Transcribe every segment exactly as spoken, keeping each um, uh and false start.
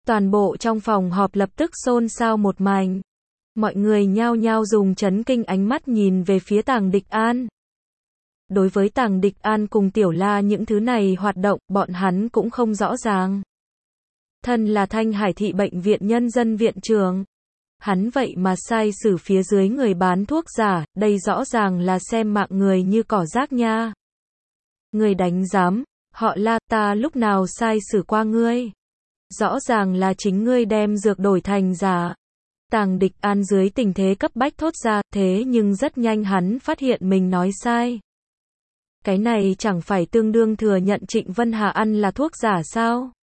Toàn bộ trong phòng họp lập tức xôn xao một mảnh. Mọi người nhao nhao dùng chấn kinh ánh mắt nhìn về phía Tàng Địch An. Đối với Tàng Địch An cùng Tiểu La những thứ này hoạt động, bọn hắn cũng không rõ ràng. Thân là Thanh Hải thị bệnh viện nhân dân viện trưởng. Hắn vậy mà sai xử phía dưới người bán thuốc giả, đây rõ ràng là xem mạng người như cỏ rác nha. Người đánh giám, họ La, ta lúc nào sai xử qua ngươi? Rõ ràng là chính ngươi đem dược đổi thành giả. Tàng Địch An dưới tình thế cấp bách thốt ra, thế nhưng rất nhanh hắn phát hiện mình nói sai. Cái này chẳng phải tương đương thừa nhận Trịnh Vân Hà ăn là thuốc giả sao?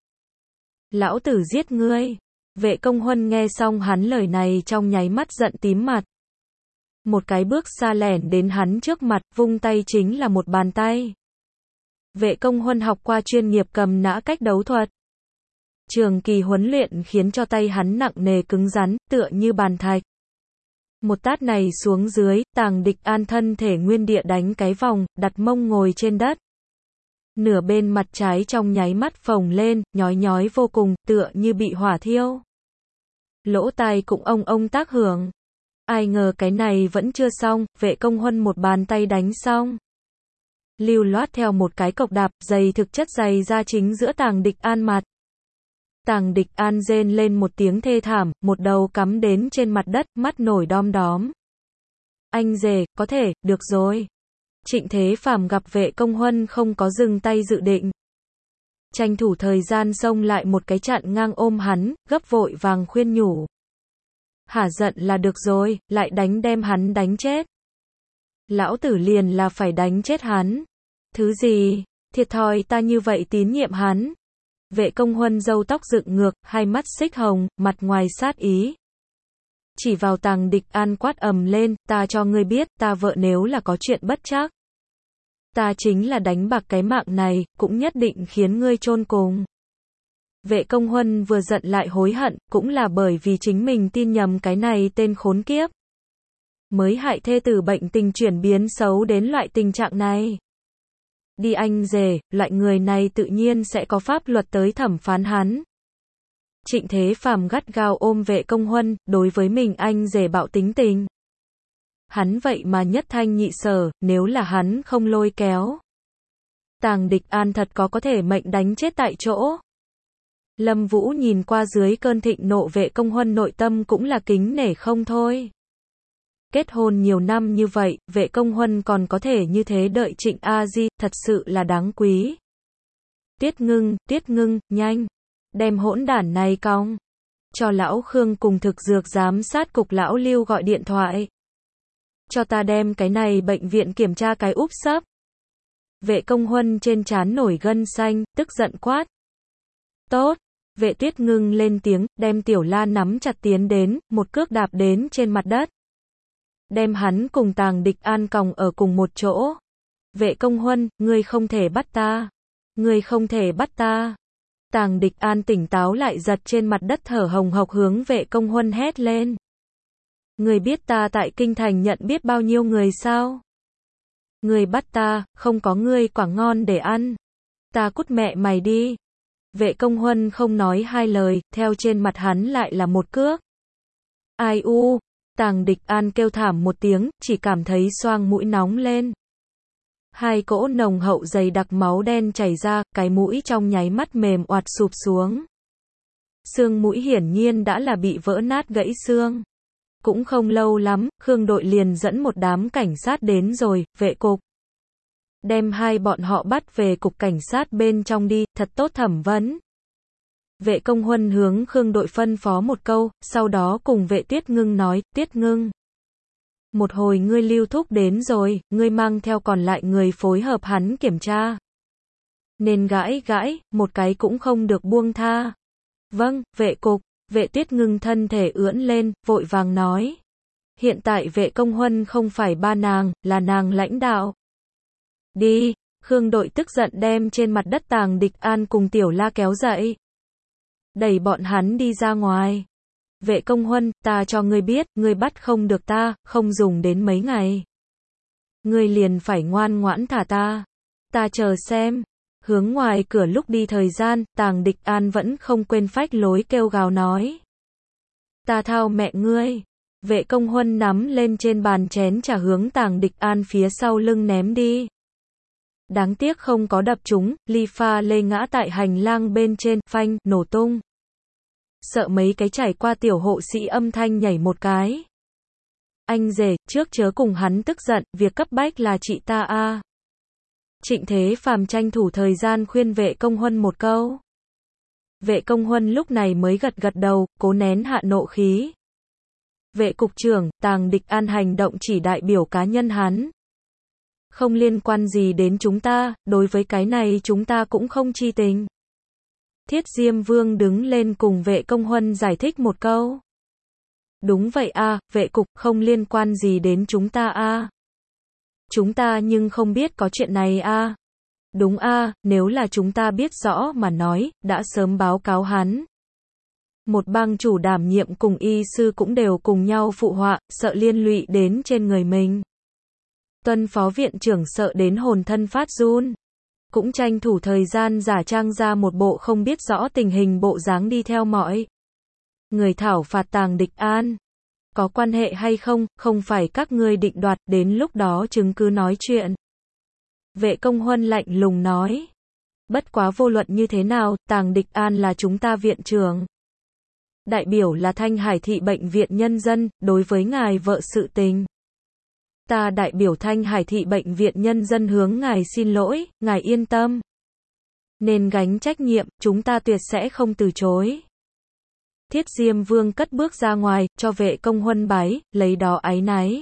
Lão tử giết ngươi. Vệ Công Huân nghe xong hắn lời này trong nháy mắt giận tím mặt. Một cái bước xa lẻn đến hắn trước mặt, vung tay chính là một bàn tay. Vệ Công Huân học qua chuyên nghiệp cầm nã cách đấu thuật. Trường kỳ huấn luyện khiến cho tay hắn nặng nề cứng rắn, tựa như bàn thạch. Một tát này xuống dưới, Tàng Địch An thân thể nguyên địa đánh cái vòng, đặt mông ngồi trên đất. Nửa bên mặt trái trong nháy mắt phồng lên, nhói nhói vô cùng, tựa như bị hỏa thiêu. Lỗ tai cũng ông ông tác hưởng. Ai ngờ cái này vẫn chưa xong, Vệ Công Huân một bàn tay đánh xong. Lưu loát theo một cái cộc đạp, giày thực chất giày ra chính giữa Tàng Địch An mặt. Tàng Địch An rên lên một tiếng thê thảm, một đầu cắm đến trên mặt đất, mắt nổi đom đóm. Anh rể, có thể, được rồi. Trịnh Thế Phàm gặp Vệ Công Huân không có dừng tay dự định. Tranh thủ thời gian xông lại một cái chặn ngang ôm hắn, gấp vội vàng khuyên nhủ. Hả giận là được rồi, lại đánh đem hắn đánh chết. Lão tử liền là phải đánh chết hắn. Thứ gì, thiệt thòi ta như vậy tín nhiệm hắn. Vệ Công Huân râu tóc dựng ngược, hai mắt xích hồng, mặt ngoài sát ý. Chỉ vào Tàng Địch An quát ầm lên, ta cho ngươi biết, ta vợ nếu là có chuyện bất trắc. Ta chính là đánh bạc cái mạng này, cũng nhất định khiến ngươi chôn cùng. Vệ Công Huân vừa giận lại hối hận, cũng là bởi vì chính mình tin nhầm cái này tên khốn kiếp. Mới hại thê tử bệnh tình chuyển biến xấu đến loại tình trạng này. Đi anh rể, loại người này tự nhiên sẽ có pháp luật tới thẩm phán hắn. Trịnh Thế Phàm gắt gao ôm Vệ Công Huân, đối với mình anh rể bạo tính tình. Hắn vậy mà nhất thanh nhị sở, nếu là hắn không lôi kéo. Tàng Địch An thật có có thể mệnh đánh chết tại chỗ. Lâm Vũ nhìn qua dưới cơn thịnh nộ Vệ Công Huân nội tâm cũng là kính nể không thôi. Kết hôn nhiều năm như vậy, Vệ Công Huân còn có thể như thế đợi Trịnh A Di, thật sự là đáng quý. Tiết Ngưng, Tiết Ngưng, nhanh. Đem hỗn đản này cong. Cho lão Khương cùng thực dược giám sát cục lão Lưu gọi điện thoại. Cho ta đem cái này bệnh viện kiểm tra cái úp sấp. Vệ Công Huân trên trán nổi gân xanh, tức giận quát. Tốt. Vệ Tiết Ngưng lên tiếng, đem Tiểu La nắm chặt tiến đến, một cước đạp đến trên mặt đất. Đem hắn cùng Tàng Địch An còng ở cùng một chỗ. Vệ Công Huân, ngươi không thể bắt ta. Ngươi không thể bắt ta. Tàng Địch An tỉnh táo lại giật trên mặt đất thở hồng hộc hướng Vệ Công Huân hét lên. Ngươi biết ta tại Kinh Thành nhận biết bao nhiêu người sao? Ngươi bắt ta, không có ngươi quả ngon để ăn. Ta cút mẹ mày đi. Vệ Công Huân không nói hai lời, theo trên mặt hắn lại là một cước. Ai u, Tàng Địch An kêu thảm một tiếng, chỉ cảm thấy xoang mũi nóng lên. Hai cỗ nồng hậu dày đặc máu đen chảy ra, cái mũi trong nháy mắt mềm oạt sụp xuống. Xương mũi hiển nhiên đã là bị vỡ nát gãy xương. Cũng không lâu lắm, Khương đội liền dẫn một đám cảnh sát đến rồi, vệ cục. Đem hai bọn họ bắt về cục cảnh sát bên trong đi, thật tốt thẩm vấn. Vệ Công Huân hướng Khương đội phân phó một câu, sau đó cùng Vệ Tiết Ngưng nói, Tiết Ngưng. Một hồi ngươi Lưu Thúc đến rồi, ngươi mang theo còn lại người phối hợp hắn kiểm tra. Nên gãi gãi, một cái cũng không được buông tha. Vâng, vệ cục. Vệ Tiết Ngưng thân thể ưỡn lên, vội vàng nói. Hiện tại Vệ Công Huân không phải ba nàng, là nàng lãnh đạo. Đi, Khương đội tức giận đem trên mặt đất Tàng Địch An cùng Tiểu La kéo dậy. Đẩy bọn hắn đi ra ngoài. Vệ Công Huân, ta cho ngươi biết, ngươi bắt không được ta, không dùng đến mấy ngày. Ngươi liền phải ngoan ngoãn thả ta. Ta chờ xem. Hướng ngoài cửa lúc đi thời gian, Tàng Địch An vẫn không quên phách lối kêu gào nói. Ta thao mẹ ngươi. Vệ Công Huân nắm lên trên bàn chén trà hướng Tàng Địch An phía sau lưng ném đi. Đáng tiếc không có đập trúng, ly pha lê ngã tại hành lang bên trên, phanh, nổ tung. Sợ mấy cái trải qua tiểu hộ sĩ âm thanh nhảy một cái. Anh rể, trước chớ cùng hắn tức giận, việc cấp bách là chị ta a. Trịnh Thế Phàm tranh thủ thời gian khuyên Vệ Công Huân một câu. Vệ Công Huân lúc này mới gật gật đầu, cố nén hạ nộ khí. Vệ cục trưởng, Tàng Địch An hành động chỉ đại biểu cá nhân hắn. Không liên quan gì đến chúng ta, đối với cái này chúng ta cũng không chi tình. Thiết Diêm Vương đứng lên cùng Vệ Công Huân giải thích một câu. Đúng vậy a, vệ cục, không liên quan gì đến chúng ta a. Chúng ta nhưng không biết có chuyện này a. Đúng a, nếu là chúng ta biết rõ mà nói, đã sớm báo cáo hắn. Một bang chủ đảm nhiệm cùng y sư cũng đều cùng nhau phụ họa, sợ liên lụy đến trên người mình. Tuân phó viện trưởng sợ đến hồn thân phát run. Cũng tranh thủ thời gian giả trang ra một bộ không biết rõ tình hình bộ dáng đi theo mọi người thảo phạt Tàng Địch An. Có quan hệ hay không, không phải các ngươi định đoạt, đến lúc đó chứng cứ nói chuyện. Vệ Công Huân lạnh lùng nói. Bất quá vô luận như thế nào, Tàng Địch An là chúng ta viện trưởng. Đại biểu là Thanh Hải thị bệnh viện nhân dân, đối với ngài vợ sự tình. Ta đại biểu Thanh Hải thị bệnh viện nhân dân hướng ngài xin lỗi, ngài yên tâm. Nên gánh trách nhiệm, chúng ta tuyệt sẽ không từ chối. Thiết Diêm Vương cất bước ra ngoài, cho Vệ Công Huân bái, lấy đó áy náy.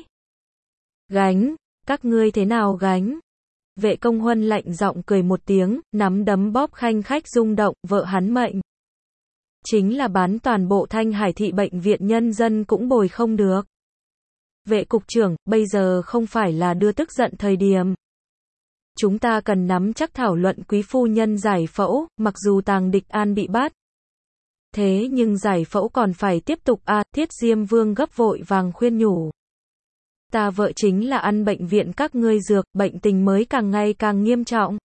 Gánh, các ngươi thế nào gánh? Vệ Công Huân lạnh giọng cười một tiếng, nắm đấm bóp khanh khách rung động, vợ hắn mệnh. Chính là bán toàn bộ Thanh Hải thị bệnh viện nhân dân cũng bồi không được. Vệ cục trưởng, bây giờ không phải là đưa tức giận thời điểm. Chúng ta cần nắm chắc thảo luận quý phu nhân giải phẫu, mặc dù Tàng Địch An bị bắt. Thế nhưng giải phẫu còn phải tiếp tục a. À, Thiết Diêm Vương gấp vội vàng khuyên nhủ. Ta vợ chính là ăn bệnh viện các ngươi dược, bệnh tình mới càng ngày càng nghiêm trọng.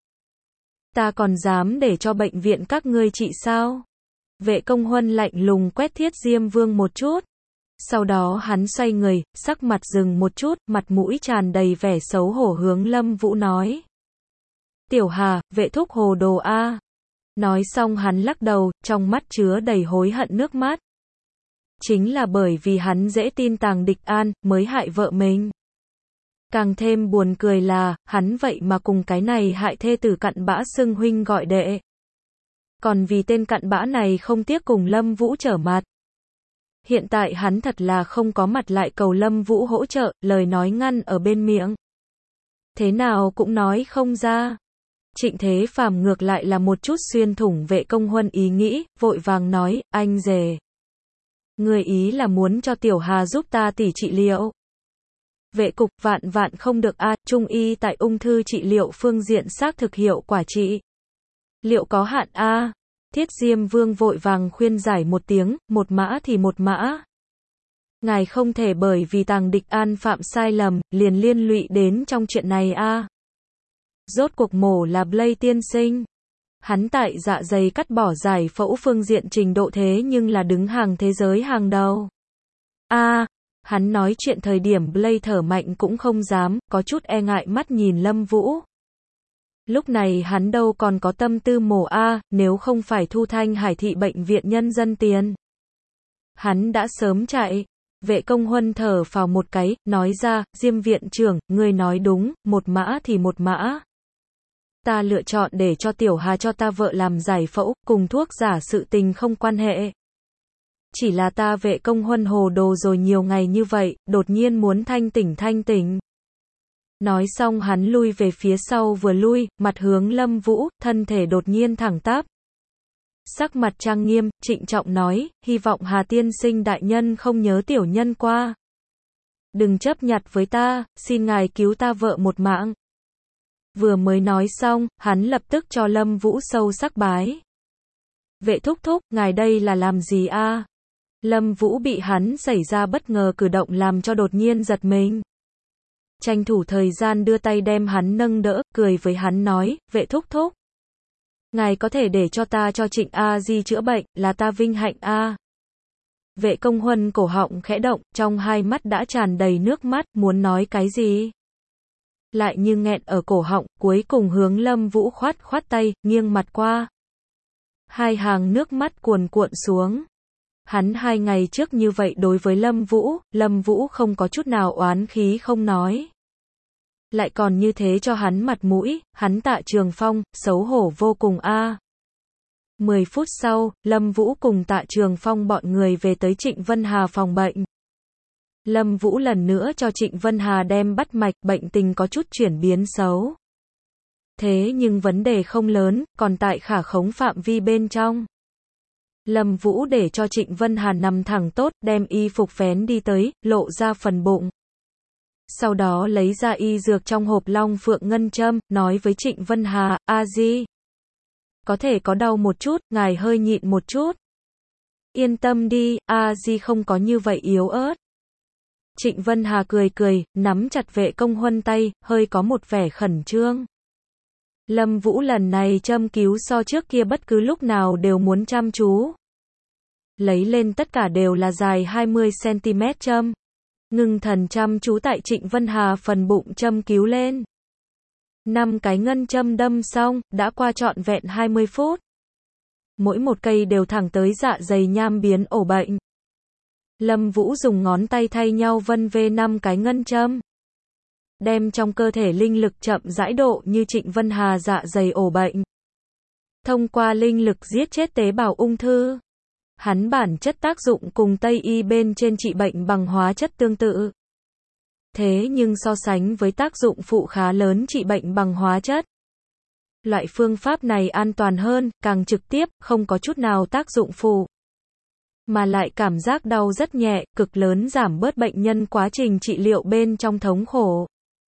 Ta còn dám để cho bệnh viện các ngươi trị sao? Vệ Công Huân lạnh lùng quét Thiết Diêm Vương một chút. Sau đó hắn xoay người, sắc mặt dừng một chút, mặt mũi tràn đầy vẻ xấu hổ hướng Lâm Vũ nói. Tiểu Hà, vệ thúc hồ đồ a. Nói xong hắn lắc đầu, trong mắt chứa đầy hối hận nước mắt. Chính là bởi vì hắn dễ tin Tàng Địch An, mới hại vợ mình. Càng thêm buồn cười là, hắn vậy mà cùng cái này hại thê tử cặn bã xưng huynh gọi đệ. Còn vì tên cặn bã này không tiếc cùng Lâm Vũ trở mặt. Hiện tại hắn thật là không có mặt lại cầu Lâm Vũ hỗ trợ, lời nói ngăn ở bên miệng. Thế nào cũng nói không ra. Trịnh Thế Phàm ngược lại là một chút xuyên thủng Vệ Công Huân ý nghĩ, vội vàng nói, anh rể. Người ý là muốn cho Tiểu Hà giúp ta tỉ trị liệu. Vệ cục, vạn vạn không được a, à, trung y tại ung thư trị liệu phương diện xác thực hiệu quả trị. Liệu có hạn a. À? Thiết Diêm Vương vội vàng khuyên giải một tiếng, một mã thì một mã. Ngài không thể bởi vì Tàng Địch An phạm sai lầm, liền liên lụy đến trong chuyện này a. À. Rốt cuộc mổ là Blay tiên sinh. Hắn tại dạ dày cắt bỏ giải phẫu phương diện trình độ thế nhưng là đứng hàng thế giới hàng đầu. A, à, hắn nói chuyện thời điểm Blay thở mạnh cũng không dám, có chút e ngại mắt nhìn Lâm Vũ. Lúc này hắn đâu còn có tâm tư mổ a, à, nếu không phải Thu Thanh Hải thị bệnh viện nhân dân tiền. Hắn đã sớm chạy. Vệ Công Huân thở phào một cái, nói ra, Diêm viện trưởng, ngươi nói đúng, một mã thì một mã. Ta lựa chọn để cho Tiểu Hà cho ta vợ làm giải phẫu, cùng thuốc giả sự tình không quan hệ. Chỉ là ta Vệ Công Huân hồ đồ rồi nhiều ngày như vậy, đột nhiên muốn thanh tỉnh thanh tỉnh. Nói xong hắn lui về phía sau vừa lui, mặt hướng Lâm Vũ, thân thể đột nhiên thẳng tắp. Sắc mặt trang nghiêm, trịnh trọng nói, hy vọng Hà tiên sinh đại nhân không nhớ tiểu nhân qua. Đừng chấp nhặt với ta, xin ngài cứu ta vợ một mạng. Vừa mới nói xong, hắn lập tức cho Lâm Vũ sâu sắc bái. Vệ thúc thúc, ngài đây là làm gì a? À? Lâm Vũ bị hắn xảy ra bất ngờ cử động làm cho đột nhiên giật mình. Tranh thủ thời gian đưa tay đem hắn nâng đỡ, cười với hắn nói, vệ thúc thúc. Ngài có thể để cho ta cho Trịnh A Di chữa bệnh, là ta vinh hạnh a. Vệ Công Huân cổ họng khẽ động, trong hai mắt đã tràn đầy nước mắt, muốn nói cái gì? Lại như nghẹn ở cổ họng, cuối cùng hướng Lâm Vũ khoát khoát tay, nghiêng mặt qua. Hai hàng nước mắt cuồn cuộn xuống. Hắn hai ngày trước như vậy đối với Lâm Vũ, Lâm Vũ không có chút nào oán khí không nói. Lại còn như thế cho hắn mặt mũi, hắn Tạ Trường Phong, xấu hổ vô cùng a. Mười phút sau, Lâm Vũ cùng Tạ Trường Phong bọn người về tới Trịnh Vân Hà phòng bệnh. Lâm Vũ lần nữa cho Trịnh Vân Hà đem bắt mạch, bệnh tình có chút chuyển biến xấu. Thế nhưng vấn đề không lớn, còn tại khả khống phạm vi bên trong. Lâm Vũ để cho Trịnh Vân Hà nằm thẳng tốt, đem y phục vén đi tới, lộ ra phần bụng. Sau đó lấy ra y dược trong hộp Long Phượng Ngân Châm, nói với Trịnh Vân Hà, A Di. Có thể có đau một chút, ngài hơi nhịn một chút. Yên tâm đi, A Di không có như vậy yếu ớt. Trịnh Vân Hà cười cười, nắm chặt Vệ Công Huân tay, hơi có một vẻ khẩn trương. Lâm Vũ lần này châm cứu so trước kia bất cứ lúc nào đều muốn chăm chú. Lấy lên tất cả đều là dài hai mươi xăng ti mét châm. Ngưng thần chăm chú tại Trịnh Vân Hà phần bụng châm cứu lên. Năm cái ngân châm đâm xong, đã qua trọn vẹn hai mươi phút. Mỗi một cây đều thẳng tới dạ dày nham biến ổ bệnh. Lâm Vũ dùng ngón tay thay nhau vân vê năm cái ngân châm. Đem trong cơ thể linh lực chậm rãi độ như Trịnh Vân Hà dạ dày ổ bệnh. Thông qua linh lực giết chết tế bào ung thư. Hắn bản chất tác dụng cùng Tây y bên trên trị bệnh bằng hóa chất tương tự. Thế nhưng so sánh với tác dụng phụ khá lớn trị bệnh bằng hóa chất. Loại phương pháp này an toàn hơn, càng trực tiếp, không có chút nào tác dụng phụ. Mà lại cảm giác đau rất nhẹ, cực lớn giảm bớt bệnh nhân quá trình trị liệu bên trong thống khổ.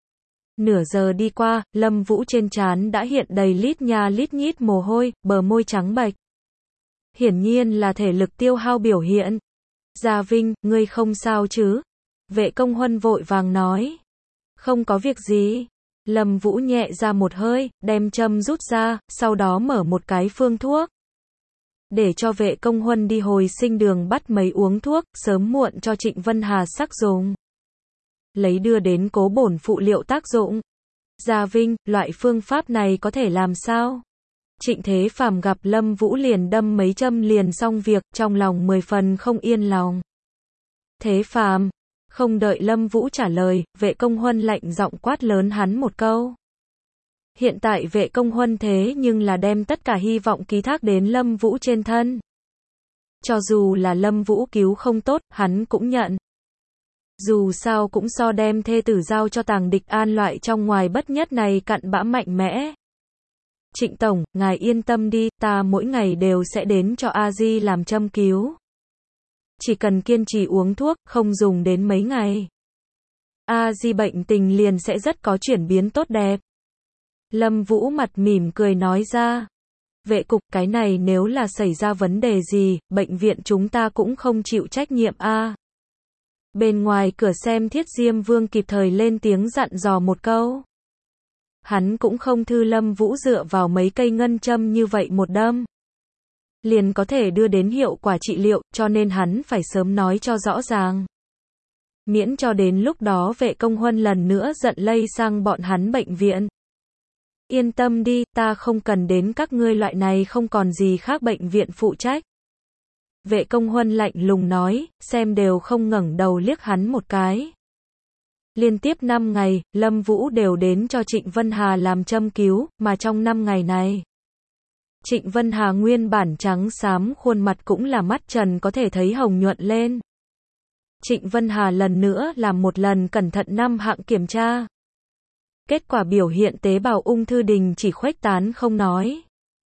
Nửa giờ đi qua, Lâm Vũ trên trán đã hiện đầy lít nha lít nhít mồ hôi, bờ môi trắng bệch. Hiển nhiên là thể lực tiêu hao biểu hiện. Gia Vinh, ngươi không sao chứ? Vệ Công Huân vội vàng nói. Không có việc gì. Lâm Vũ nhẹ ra một hơi, đem châm rút ra, sau đó mở một cái phương thuốc. Để cho Vệ Công Huân đi hồi sinh đường bắt mấy uống thuốc, sớm muộn cho Trịnh Vân Hà sắc dùng. Lấy đưa đến cố bổn phụ liệu tác dụng. Gia Vinh, loại phương pháp này có thể làm sao? Trịnh Thế Phàm gặp Lâm Vũ liền đâm mấy châm liền xong việc, trong lòng mười phần không yên lòng. Thế Phàm, không đợi Lâm Vũ trả lời, Vệ Công Huân lạnh giọng quát lớn hắn một câu. Hiện tại Vệ Công Huân thế nhưng là đem tất cả hy vọng ký thác đến Lâm Vũ trên thân. Cho dù là Lâm Vũ cứu không tốt, hắn cũng nhận. Dù sao cũng so đem thê tử giao cho Tàng Địch An loại trong ngoài bất nhất này cặn bã mạnh mẽ. Trịnh Tổng, ngài yên tâm đi, ta mỗi ngày đều sẽ đến cho A Di làm châm cứu. Chỉ cần kiên trì uống thuốc, không dùng đến mấy ngày. A Di bệnh tình liền sẽ rất có chuyển biến tốt đẹp. Lâm Vũ mặt mỉm cười nói ra. Vệ cục, cái này nếu là xảy ra vấn đề gì, bệnh viện chúng ta cũng không chịu trách nhiệm a. Bên ngoài cửa xem Thiết Diêm Vương kịp thời lên tiếng dặn dò một câu. Hắn cũng không thư Lâm Vũ dựa vào mấy cây ngân châm như vậy một đâm. Liền có thể đưa đến hiệu quả trị liệu, cho nên hắn phải sớm nói cho rõ ràng. Miễn cho đến lúc đó Vệ Công Huân lần nữa giận lây sang bọn hắn bệnh viện. Yên tâm đi, ta không cần đến các ngươi loại này không còn gì khác bệnh viện phụ trách. Vệ Công Huân lạnh lùng nói, xem đều không ngẩng đầu liếc hắn một cái. Liên tiếp năm ngày, Lâm Vũ đều đến cho Trịnh Vân Hà làm châm cứu, mà trong năm ngày này, Trịnh Vân Hà nguyên bản trắng xám khuôn mặt cũng là mắt trần có thể thấy hồng nhuận lên. Trịnh Vân Hà lần nữa làm một lần cẩn thận năm hạng kiểm tra. Kết quả biểu hiện tế bào ung thư đình chỉ khuếch tán không nói,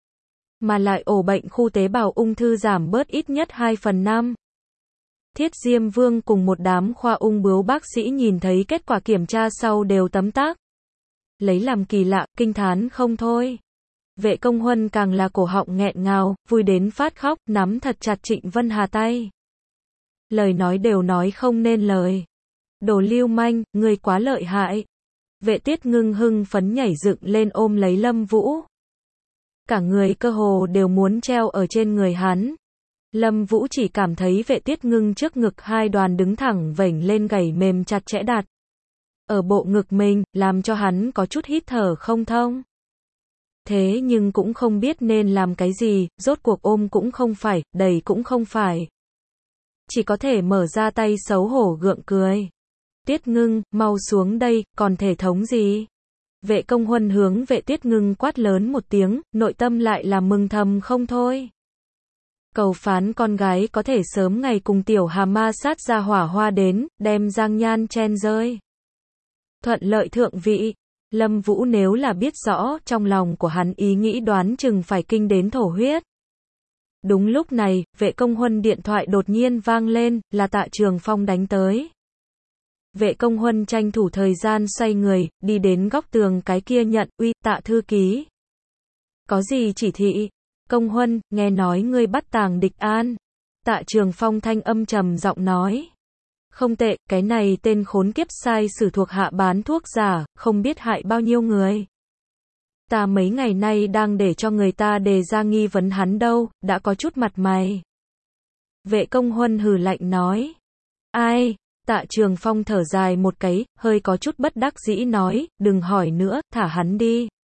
mà lại ổ bệnh khu tế bào ung thư giảm bớt ít nhất hai phần năm. Thiết Diêm Vương cùng một đám khoa ung bướu bác sĩ nhìn thấy kết quả kiểm tra sau đều tấm tắc. Lấy làm kỳ lạ, kinh thán không thôi. Vệ Công Huân càng là cổ họng nghẹn ngào, vui đến phát khóc, nắm thật chặt Trịnh Vân Hà tay. Lời nói đều nói không nên lời. Đồ lưu manh, ngươi quá lợi hại. Vệ Tiết Ngưng hưng phấn nhảy dựng lên ôm lấy Lâm Vũ. Cả người cơ hồ đều muốn treo ở trên người hắn. Lâm Vũ chỉ cảm thấy Vệ Tiết Ngưng trước ngực hai đoàn đứng thẳng vểnh lên gảy mềm chặt chẽ đặt ở bộ ngực mình, làm cho hắn có chút hít thở không thông. Thế nhưng cũng không biết nên làm cái gì, rốt cuộc ôm cũng không phải, đẩy cũng không phải. Chỉ có thể mở ra tay xấu hổ gượng cười. Tiết Ngưng, mau xuống đây, còn thể thống gì? Vệ Công Huân hướng Vệ Tiết Ngưng quát lớn một tiếng, nội tâm lại là mừng thầm không thôi. Cầu phán con gái có thể sớm ngày cùng tiểu hà ma sát ra hỏa hoa đến, đem Giang Nhan chen rơi. Thuận lợi thượng vị. Lâm Vũ nếu là biết rõ trong lòng của hắn ý nghĩ đoán chừng phải kinh đến thổ huyết. Đúng lúc này, Vệ Công Huân điện thoại đột nhiên vang lên, là Tạ Trường Phong đánh tới. Vệ Công Huân tranh thủ thời gian xoay người, đi đến góc tường cái kia nhận, uy, Tạ thư ký. Có gì chỉ thị? Công Huân, nghe nói ngươi bắt Tàng Địch An. Tạ Trường Phong thanh âm trầm giọng nói. Không tệ, cái này tên khốn kiếp sai sử thuộc hạ bán thuốc giả, không biết hại bao nhiêu người. Ta mấy ngày nay đang để cho người ta đề ra nghi vấn hắn đâu, đã có chút mặt mày. Vệ Công Huân hừ lạnh nói. Ai? Tạ Trường Phong thở dài một cái, hơi có chút bất đắc dĩ nói, đừng hỏi nữa, thả hắn đi.